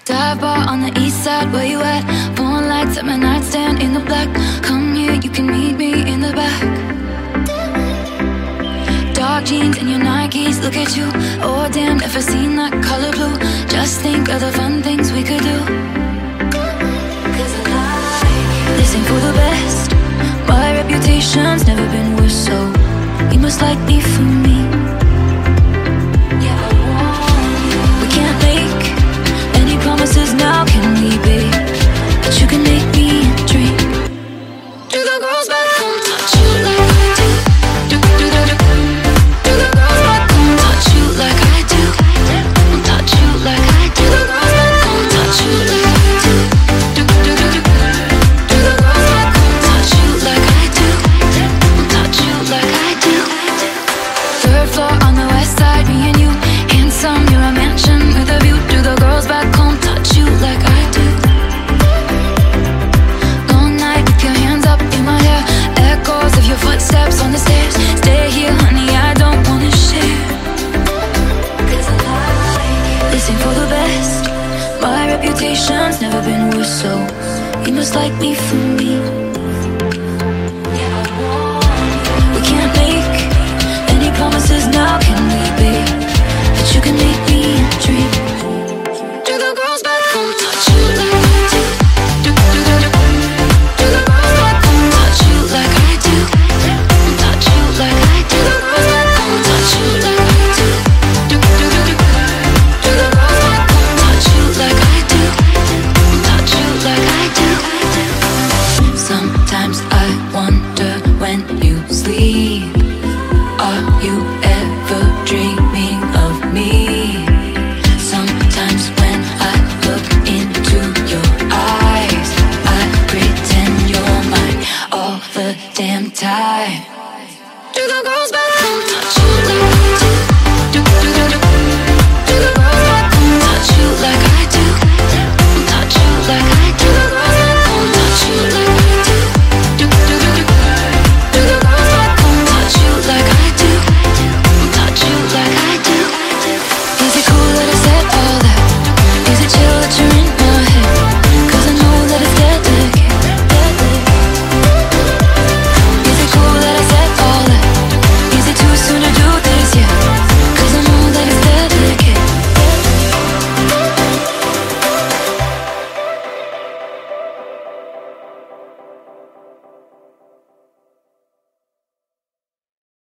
Dive bar on the east side, where you at? Phone lights at my nightstand in the black. Come here, you can meet me in the back. Dark jeans and your Nikes, look at you. Oh damn, never seen that color blue. Just think of the fun things we could do. This ain't for the best. My reputation's never been worse, so you must like me for me. We can't make any promises now, can we, babe? But you can make me a drink. Do the girls back home touch you like I do? Do the girls back home touch you like I do? Touch you like I do. Do the girls back home touch you like I do? Do the girls back home touch you like I do? Touch you like I do. Third floor on the west side, me and you. Handsome, you're a mansion with a view. Do the girls back home touch you like I do? Long night with your hands up in my hair. Echoes of your footsteps on the stairs. Stay here, honey, I don't wanna share. This ain't for the best. My reputation's never been worse, so you must like me for me.